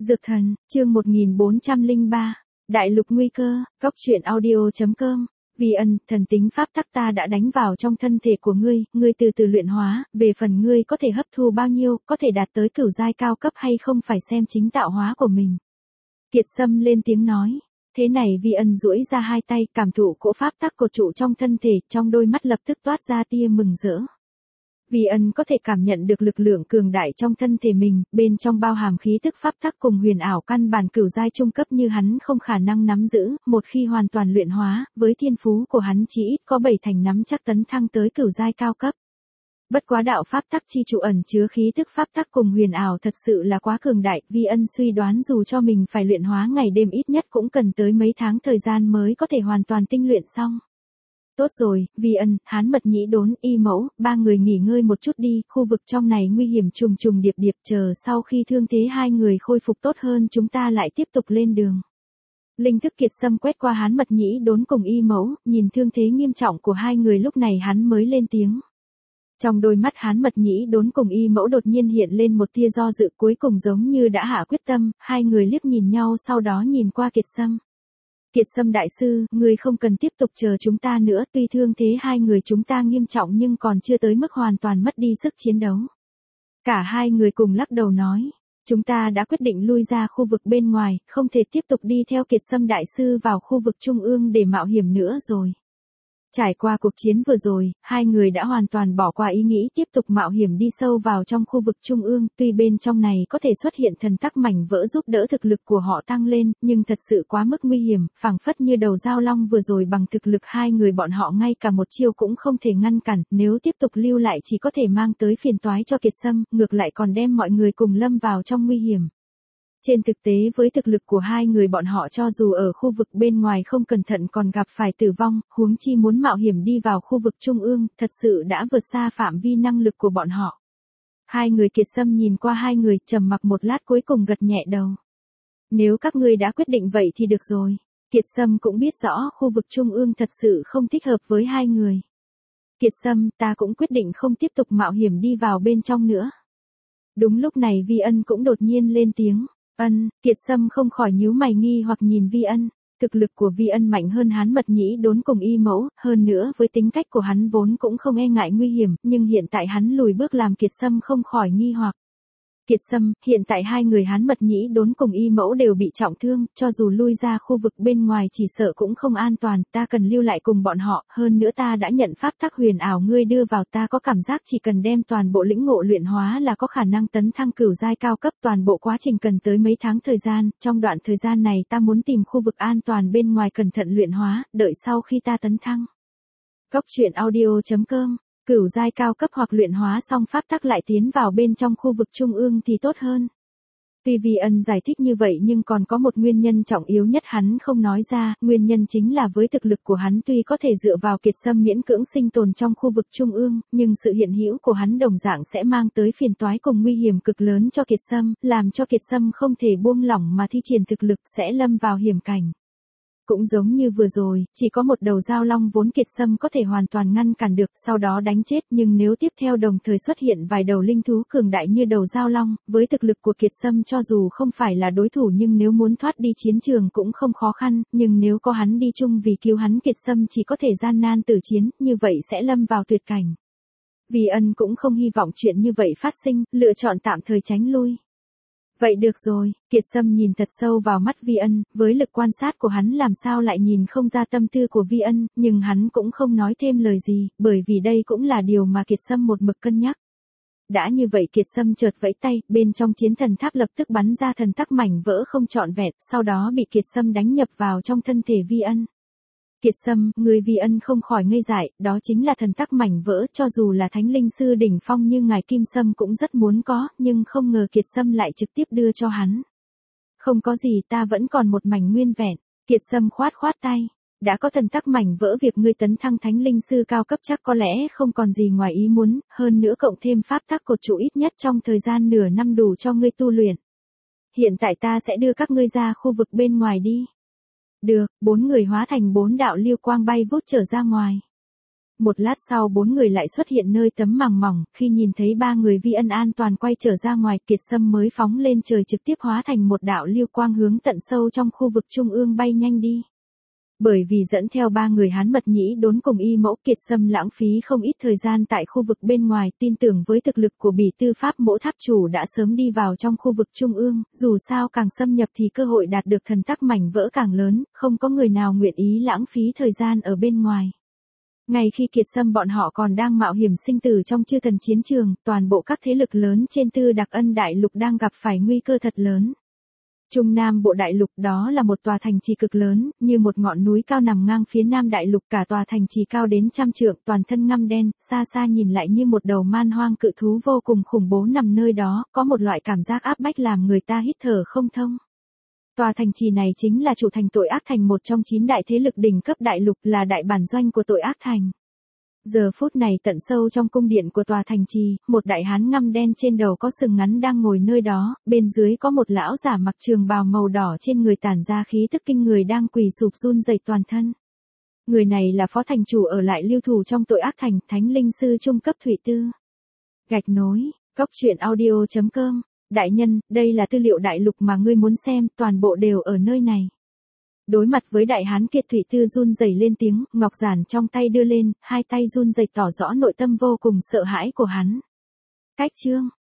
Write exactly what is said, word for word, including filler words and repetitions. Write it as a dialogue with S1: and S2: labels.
S1: Dược thần, chương một nghìn bốn trăm lẻ ba, Đại lục nguy cơ, góc truyện audio chấm com. Vi ân, thần tính pháp tắc ta đã đánh vào trong thân thể của ngươi, ngươi từ từ luyện hóa, về phần ngươi có thể hấp thu bao nhiêu, có thể đạt tới cửu giai cao cấp hay không phải xem chính tạo hóa của mình. Kiệt Sâm lên tiếng nói. Thế này Vi ân duỗi ra hai tay, cảm thụ cỗ pháp tắc cột trụ trong thân thể, trong đôi mắt lập tức toát ra tia mừng rỡ. Vi ân có thể cảm nhận được lực lượng cường đại trong thân thể mình, bên trong bao hàm khí tức pháp tắc cùng huyền ảo căn bản cửu giai trung cấp như hắn không khả năng nắm giữ, một khi hoàn toàn luyện hóa, với thiên phú của hắn chỉ ít có bảy thành nắm chắc tấn thăng tới cửu giai cao cấp. Bất quá đạo pháp tắc chi trụ ẩn chứa khí tức pháp tắc cùng huyền ảo thật sự là quá cường đại, Vi ân suy đoán dù cho mình phải luyện hóa ngày đêm ít nhất cũng cần tới mấy tháng thời gian mới có thể hoàn toàn tinh luyện xong. Tốt rồi, Vi ân, Hán Mật Nhĩ Đốn, Y Mẫu, ba người nghỉ ngơi một chút đi, khu vực trong này nguy hiểm trùng trùng điệp điệp, chờ sau khi thương thế hai người khôi phục tốt hơn chúng ta lại tiếp tục lên đường. Linh thức Kiệt Sâm quét qua Hán Mật Nhĩ Đốn cùng Y Mẫu, nhìn thương thế nghiêm trọng của hai người lúc này hắn mới lên tiếng. Trong đôi mắt Hán Mật Nhĩ Đốn cùng Y Mẫu đột nhiên hiện lên một tia do dự, cuối cùng giống như đã hạ quyết tâm, hai người liếc nhìn nhau sau đó nhìn qua Kiệt Sâm. Kiệt Sâm đại sư, người không cần tiếp tục chờ chúng ta nữa, tuy thương thế hai người chúng ta nghiêm trọng nhưng còn chưa tới mức hoàn toàn mất đi sức chiến đấu. Cả hai người cùng lắc đầu nói, chúng ta đã quyết định lui ra khu vực bên ngoài, không thể tiếp tục đi theo Kiệt Sâm đại sư vào khu vực trung ương để mạo hiểm nữa rồi. Trải qua cuộc chiến vừa rồi, hai người đã hoàn toàn bỏ qua ý nghĩ tiếp tục mạo hiểm đi sâu vào trong khu vực trung ương, tuy bên trong này có thể xuất hiện thần tắc mảnh vỡ giúp đỡ thực lực của họ tăng lên, nhưng thật sự quá mức nguy hiểm, phảng phất như đầu dao long vừa rồi bằng thực lực hai người bọn họ ngay cả một chiêu cũng không thể ngăn cản, nếu tiếp tục lưu lại chỉ có thể mang tới phiền toái cho Kiệt Sâm, ngược lại còn đem mọi người cùng lâm vào trong nguy hiểm. Trên thực tế với thực lực của hai người bọn họ cho dù ở khu vực bên ngoài không cẩn thận còn gặp phải tử vong, huống chi muốn mạo hiểm đi vào khu vực trung ương, thật sự đã vượt xa phạm vi năng lực của bọn họ. Hai người Kiệt Sâm nhìn qua hai người, trầm mặc một lát cuối cùng gật nhẹ đầu. Nếu các ngươi đã quyết định vậy thì được rồi. Kiệt Sâm cũng biết rõ khu vực trung ương thật sự không thích hợp với hai người. Kiệt Sâm, ta cũng quyết định không tiếp tục mạo hiểm đi vào bên trong nữa. Đúng lúc này Vi ân cũng đột nhiên lên tiếng. Ân, Kiệt Sâm không khỏi nhíu mày nghi hoặc nhìn Vi ân, thực lực của Vi ân mạnh hơn Hán Mật Nhĩ Đốn cùng Y Mẫu, hơn nữa với tính cách của hắn vốn cũng không e ngại nguy hiểm, nhưng hiện tại hắn lùi bước làm Kiệt Sâm không khỏi nghi hoặc. Kiệt Sâm, hiện tại hai người Hán Mật Nhĩ Đốn cùng Y Mẫu đều bị trọng thương, cho dù lui ra khu vực bên ngoài chỉ sợ cũng không an toàn, ta cần lưu lại cùng bọn họ, hơn nữa ta đã nhận pháp tắc huyền ảo ngươi đưa vào, ta có cảm giác chỉ cần đem toàn bộ lĩnh ngộ luyện hóa là có khả năng tấn thăng cửu giai cao cấp, toàn bộ quá trình cần tới mấy tháng thời gian, trong đoạn thời gian này ta muốn tìm khu vực an toàn bên ngoài cẩn thận luyện hóa, đợi sau khi ta tấn thăng. Góc truyện audio chấm com. Cửu giai cao cấp hoặc luyện hóa xong pháp tắc lại tiến vào bên trong khu vực trung ương thì tốt hơn. Tuy Vi ân giải thích như vậy nhưng còn có một nguyên nhân trọng yếu nhất hắn không nói ra, nguyên nhân chính là với thực lực của hắn tuy có thể dựa vào Kiệt Sâm miễn cưỡng sinh tồn trong khu vực trung ương, nhưng sự hiện hữu của hắn đồng dạng sẽ mang tới phiền toái cùng nguy hiểm cực lớn cho Kiệt Sâm, làm cho Kiệt Sâm không thể buông lỏng mà thi triển thực lực sẽ lâm vào hiểm cảnh. Cũng giống như vừa rồi, chỉ có một đầu dao long vốn Kiệt Sâm có thể hoàn toàn ngăn cản được, sau đó đánh chết, nhưng nếu tiếp theo đồng thời xuất hiện vài đầu linh thú cường đại như đầu dao long, với thực lực của Kiệt Sâm cho dù không phải là đối thủ nhưng nếu muốn thoát đi chiến trường cũng không khó khăn, nhưng nếu có hắn đi chung vì cứu hắn Kiệt Sâm chỉ có thể gian nan tử chiến, như vậy sẽ lâm vào tuyệt cảnh. Vi ân cũng không hy vọng chuyện như vậy phát sinh, lựa chọn tạm thời tránh lui. Vậy được rồi, Kiệt Sâm nhìn thật sâu vào mắt Vi ân, với lực quan sát của hắn làm sao lại nhìn không ra tâm tư của Vi ân, nhưng hắn cũng không nói thêm lời gì, bởi vì đây cũng là điều mà Kiệt Sâm một mực cân nhắc. Đã như vậy Kiệt Sâm chợt vẫy tay, bên trong chiến thần tháp lập tức bắn ra thần tắc mảnh vỡ không trọn vẹn, sau đó bị Kiệt Sâm đánh nhập vào trong thân thể Vi ân. Kiệt Sâm, người Vi ân không khỏi ngây dại, đó chính là thần tắc mảnh vỡ, cho dù là thánh linh sư đỉnh phong như ngài Kim Sâm cũng rất muốn có, nhưng không ngờ Kiệt Sâm lại trực tiếp đưa cho hắn. Không có gì, ta vẫn còn một mảnh nguyên vẹn. Kiệt Sâm khoát khoát tay, đã có thần tắc mảnh vỡ, việc ngươi tấn thăng thánh linh sư cao cấp chắc có lẽ không còn gì ngoài ý muốn, hơn nữa cộng thêm pháp tắc cột trụ ít nhất trong thời gian nửa năm đủ cho ngươi tu luyện. Hiện tại ta sẽ đưa các ngươi ra khu vực bên ngoài đi. Được, bốn người hóa thành bốn đạo lưu quang bay vút trở ra ngoài. Một lát sau bốn người lại xuất hiện nơi tấm màng mỏng, khi nhìn thấy ba người Vi Ân an toàn quay trở ra ngoài, Kiệt Sâm mới phóng lên trời trực tiếp hóa thành một đạo lưu quang hướng tận sâu trong khu vực trung ương bay nhanh đi. Bởi vì dẫn theo ba người Hán Mật Nhĩ Đốn cùng Y Mẫu, Kiệt Sâm lãng phí không ít thời gian tại khu vực bên ngoài, tin tưởng với thực lực của Bỉ Tư Pháp Mỗ Tháp chủ đã sớm đi vào trong khu vực trung ương, dù sao càng xâm nhập thì cơ hội đạt được thần tắc mảnh vỡ càng lớn, không có người nào nguyện ý lãng phí thời gian ở bên ngoài. Ngay khi Kiệt Sâm bọn họ còn đang mạo hiểm sinh tử trong chư thần chiến trường, toàn bộ các thế lực lớn trên Tư Đặc Ân Đại Lục đang gặp phải nguy cơ thật lớn. Trung Nam Bộ Đại Lục đó là một tòa thành trì cực lớn, như một ngọn núi cao nằm ngang phía Nam Đại Lục, cả tòa thành trì cao đến trăm trượng, toàn thân ngăm đen, xa xa nhìn lại như một đầu man hoang cự thú vô cùng khủng bố nằm nơi đó, có một loại cảm giác áp bách làm người ta hít thở không thông. Tòa thành trì này chính là chủ thành Tội Ác Thành, một trong chín đại thế lực đỉnh cấp đại lục, là đại bản doanh của Tội Ác Thành. Giờ phút này tận sâu trong cung điện của tòa thành trì, một đại hán ngăm đen trên đầu có sừng ngắn đang ngồi nơi đó, bên dưới có một lão giả mặc trường bào màu đỏ trên người tản ra khí tức kinh người đang quỳ sụp run rẩy toàn thân. Người này là phó thành chủ ở lại lưu thủ trong Tội Ác Thành, Thánh Linh Sư trung cấp Thủy Tư. Gạch nối, cốc truyện audio chấm com. Đại nhân, đây là tư liệu đại lục mà ngươi muốn xem, toàn bộ đều ở nơi này. Đối mặt với đại hán kiệt, Thủy Tư run rẩy lên tiếng, ngọc giản trong tay đưa lên, hai tay run rẩy tỏ rõ nội tâm vô cùng sợ hãi của hắn. Cách chương